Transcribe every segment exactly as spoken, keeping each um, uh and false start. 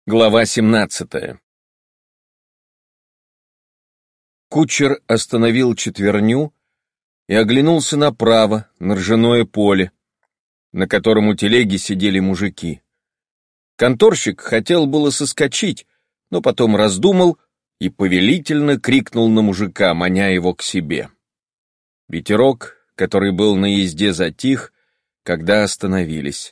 Глава семнадцатая. Кучер остановил четверню и оглянулся направо, на ржаное поле, на котором у телеги сидели мужики. Конторщик хотел было соскочить, но потом раздумал и повелительно крикнул на мужика, маня его к себе. Ветерок, который был на езде, затих, когда остановились.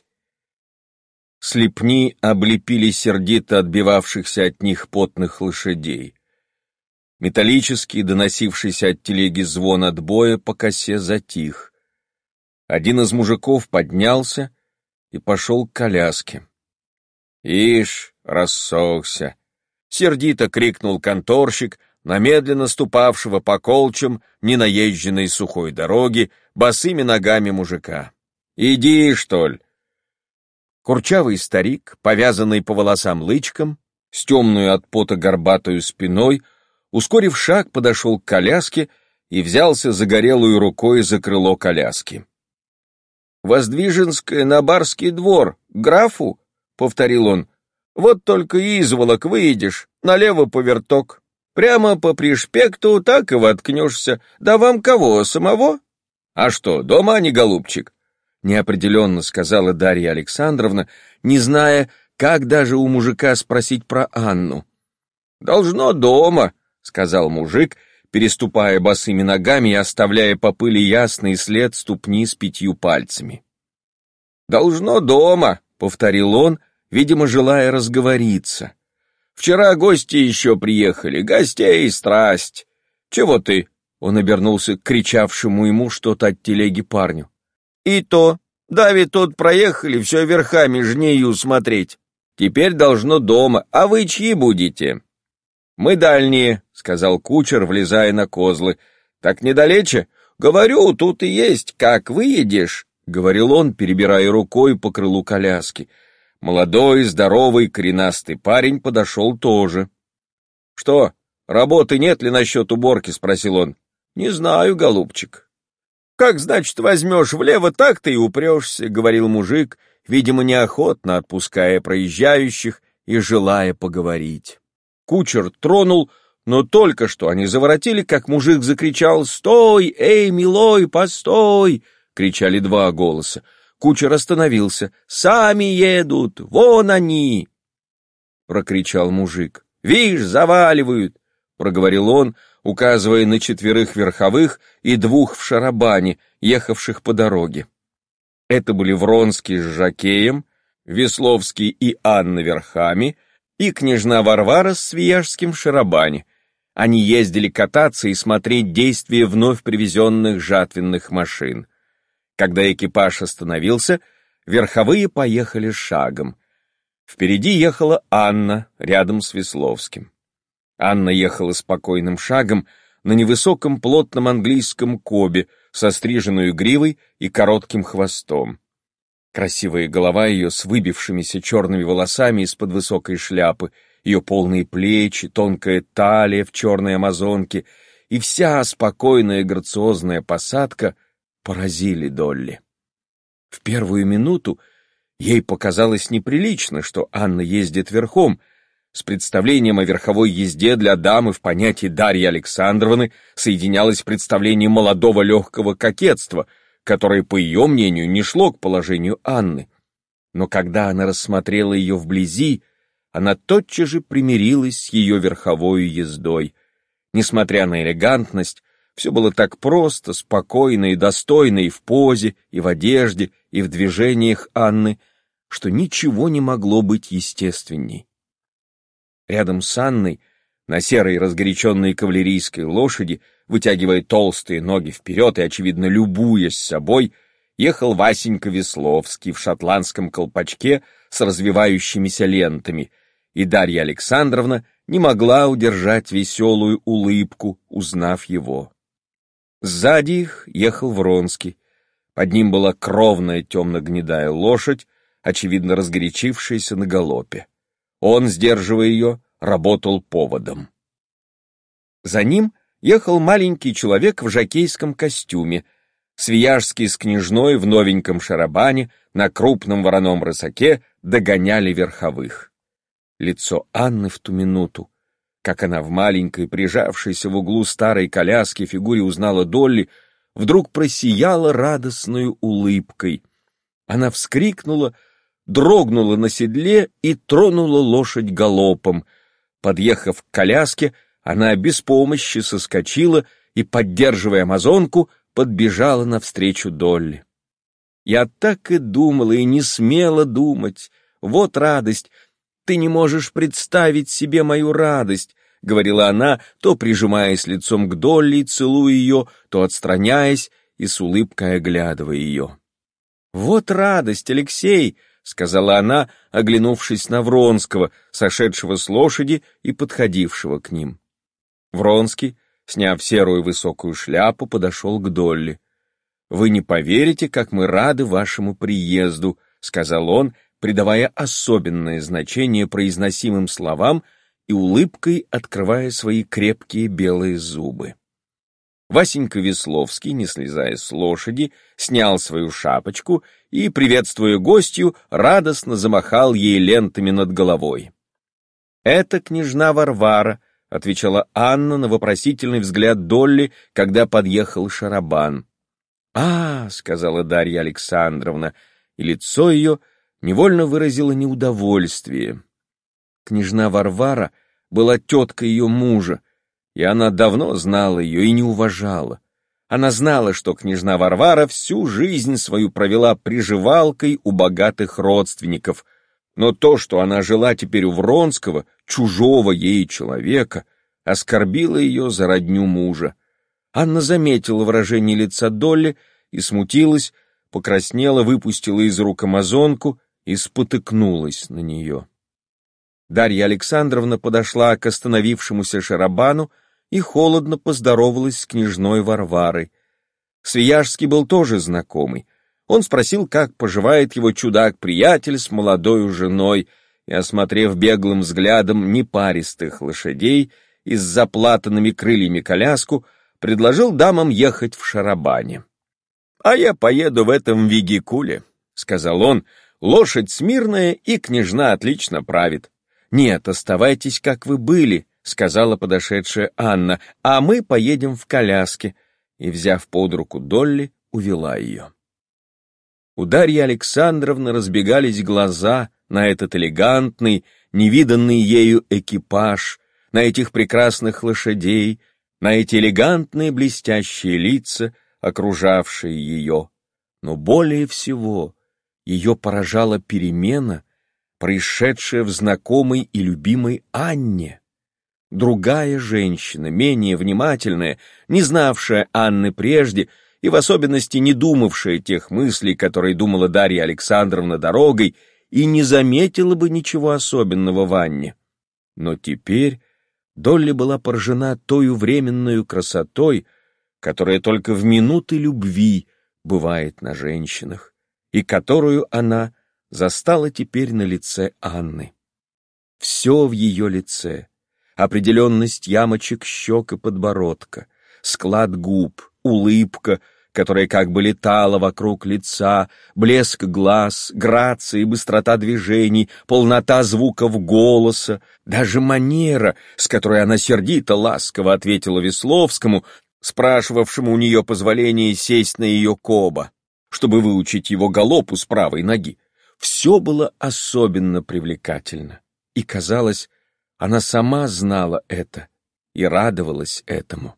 Слепни облепили сердито отбивавшихся от них потных лошадей. Металлический, доносившийся от телеги звон отбоя по косе затих. Один из мужиков поднялся и пошел к коляске. «Ишь, рассохся!» — сердито крикнул конторщик на медленно ступавшего по колчам ненаезженной сухой дороги босыми ногами мужика. «Иди, что ли!» Курчавый старик, повязанный по волосам лычком, с темную от пота горбатую спиной, ускорив шаг, подошел к коляске и взялся загорелую рукой за крыло коляски. «Воздвиженское на барский двор, графу?» — повторил он. «Вот только изволок выедешь, налево поверток. Прямо по пришпекту так и воткнешься. Да вам кого, самого?» «А что, дома они, голубчик?» Неопределенно сказала Дарья Александровна, не зная, как даже у мужика спросить про Анну. «Должно дома», — сказал мужик, переступая босыми ногами и оставляя по пыли ясный след ступни с пятью пальцами. «Должно дома», — повторил он, видимо, желая разговориться. «Вчера гости еще приехали, гостей страсть. Чего ты?» — он обернулся к кричавшему ему что-то от телеги парню. «И то, дави тут проехали, все верхами жнею смотреть. Теперь должно дома, а вы чьи будете?» «Мы дальние», — сказал кучер, влезая на козлы. «Так недалече? Говорю, тут и есть, как выедешь», — говорил он, перебирая рукой по крылу коляски. Молодой, здоровый, коренастый парень подошел тоже. «Что, работы нет ли насчет уборки?» — спросил он. «Не знаю, голубчик». «Как, значит, возьмешь влево, так ты и упрешься», — говорил мужик, видимо, неохотно отпуская проезжающих и желая поговорить. Кучер тронул, но только что они заворотили, как мужик закричал: «Стой! Эй, милой, постой!» — кричали два голоса. Кучер остановился. «Сами едут! Вон они!» — прокричал мужик. «Вишь, заваливают!» — проговорил он, указывая на четверых верховых и двух в шарабане, ехавших по дороге. Это были Вронский с жокеем, Весловский и Анна верхами, и княжна Варвара с Свияжским в шарабане. Они ездили кататься и смотреть действия вновь привезенных жатвенных машин. Когда экипаж остановился, верховые поехали шагом. Впереди ехала Анна, рядом с Весловским. Анна ехала спокойным шагом на невысоком плотном английском кобе со стриженной гривой и коротким хвостом. Красивая голова ее с выбившимися черными волосами из-под высокой шляпы, ее полные плечи, тонкая талия в черной амазонке и вся спокойная грациозная посадка поразили Долли. В первую минуту ей показалось неприлично, что Анна ездит верхом. С представлением о верховой езде для дамы в понятии Дарьи Александровны соединялось представление молодого легкого кокетства, которое, по ее мнению, не шло к положению Анны. Но когда она рассмотрела ее вблизи, она тотчас же примирилась с ее верховой ездой. Несмотря на элегантность, все было так просто, спокойно и достойно и в позе, и в одежде, и в движениях Анны, что ничего не могло быть естественней. Рядом с Анной, на серой разгоряченной кавалерийской лошади, вытягивая толстые ноги вперед и, очевидно, любуясь собой, ехал Васенька Весловский в шотландском колпачке с развивающимися лентами, и Дарья Александровна не могла удержать веселую улыбку, узнав его. Сзади их ехал Вронский. Под ним была кровная темно-гнедая лошадь, очевидно разгорячившаяся на галопе. Он, сдерживая ее, работал поводом. За ним ехал маленький человек в жокейском костюме, Свияжский с княжной в новеньком шарабане на крупном вороном рысаке догоняли верховых. Лицо Анны в ту минуту, как она в маленькой, прижавшейся в углу старой коляски фигуре узнала Долли, вдруг просияло радостной улыбкой. Она вскрикнула, дрогнула на седле и тронула лошадь галопом. Подъехав к коляске, она без помощи соскочила и, поддерживая амазонку, подбежала навстречу Долли. «Я так и думала, и не смела думать. Вот радость! Ты не можешь представить себе мою радость!» — говорила она, то прижимаясь лицом к Долли, целуя ее, то отстраняясь и с улыбкой оглядывая ее. «Вот радость, Алексей!» — сказала она, оглянувшись на Вронского, сошедшего с лошади и подходившего к ним. Вронский, сняв серую высокую шляпу, подошел к Долли. «Вы не поверите, как мы рады вашему приезду», — сказал он, придавая особенное значение произносимым словам и улыбкой открывая свои крепкие белые зубы. Васенька Весловский, не слезая с лошади, снял свою шапочку и, приветствуя гостью, радостно замахал ей лентами над головой. «Это княжна Варвара», — отвечала Анна на вопросительный взгляд Долли, когда подъехал шарабан. «А, — сказала Дарья Александровна, и лицо ее невольно выразило неудовольствие. Княжна Варвара была теткой ее мужа, и она давно знала ее и не уважала. Она знала, что княжна Варвара всю жизнь свою провела приживалкой у богатых родственников, но то, что она жила теперь у Вронского, чужого ей человека, оскорбило ее за родню мужа. Анна заметила выражение лица Долли и смутилась, покраснела, выпустила из рук амазонку и спотыкнулась на нее. Дарья Александровна подошла к остановившемуся шарабану и холодно поздоровалась с княжной Варварой. Свияжский был тоже знакомый. Он спросил, как поживает его чудак-приятель с молодою женой, и, осмотрев беглым взглядом непаристых лошадей и с заплатанными крыльями коляску, предложил дамам ехать в шарабане. «А я поеду в этом вегикуле», — сказал он. «Лошадь смирная, и княжна отлично правит». «Нет, оставайтесь, как вы были», — сказала подошедшая Анна, «а мы поедем в коляске», и, взяв под руку Долли, увела ее. У Дарьи Александровны разбегались глаза на этот элегантный, невиданный ею экипаж, на этих прекрасных лошадей, на эти элегантные блестящие лица, окружавшие ее. Но более всего ее поражала перемена, происшедшая в знакомой и любимой Анне. Другая женщина, менее внимательная, не знавшая Анны прежде и в особенности не думавшая тех мыслей, которые думала Дарья Александровна дорогой, и не заметила бы ничего особенного в Анне. Но теперь Долли была поражена тою временною красотой, которая только в минуты любви бывает на женщинах, и которую она застала теперь на лице Анны. Все в ее лице, определенность ямочек щек и подбородка, склад губ, улыбка, которая как бы летала вокруг лица, блеск глаз, грация и быстрота движений, полнота звуков голоса, даже манера, с которой она сердито ласково ответила Весловскому, спрашивавшему у нее позволения сесть на ее коба, чтобы выучить его галопу с правой ноги. Все было особенно привлекательно, и, казалось, она сама знала это и радовалась этому.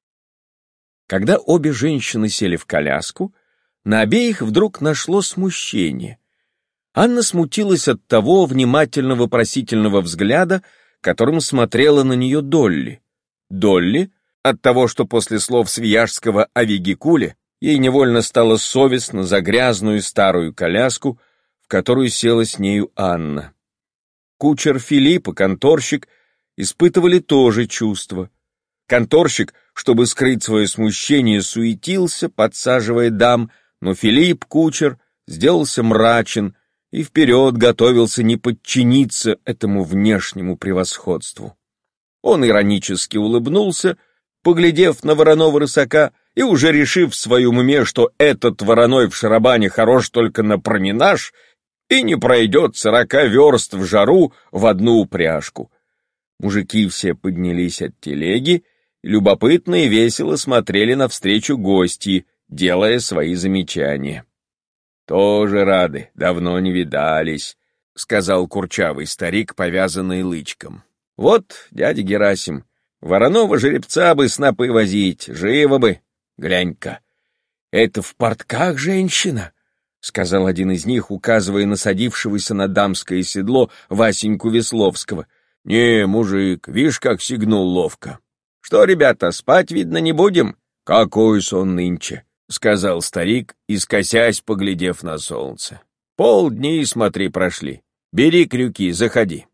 Когда обе женщины сели в коляску, на обеих вдруг нашло смущение. Анна смутилась от того внимательно-вопросительного взгляда, которым смотрела на нее Долли. Долли — от того, что после слов Свияжского о вегикуле ей невольно стало совестно за грязную старую коляску, в которую села с нею Анна. Кучер Филипп и конторщик испытывали то же чувство. Конторщик, чтобы скрыть свое смущение, суетился, подсаживая дам, но Филипп, кучер, сделался мрачен и вперед готовился не подчиниться этому внешнему превосходству. Он иронически улыбнулся, поглядев на вороного рысака, и уже решив в своем уме, что этот вороной в шарабане хорош только на променаж, и не пройдет сорока верст в жару в одну упряжку. Мужики все поднялись от телеги, любопытно и весело смотрели навстречу гости, делая свои замечания. «Тоже рады, давно не видались», — сказал курчавый старик, повязанный лычком. «Вот, дядя Герасим, вороного жеребца бы снопы возить, живо бы. Глянь-ка, это в портках женщина», — сказал один из них, указывая на садившегося на дамское седло Васеньку Весловского. «Не, мужик, вишь, как сигнул ловко. Что, ребята, спать, видно, не будем? Какой сон нынче», — сказал старик, искосясь, поглядев на солнце. «Полдни, смотри, прошли. Бери крюки, заходи».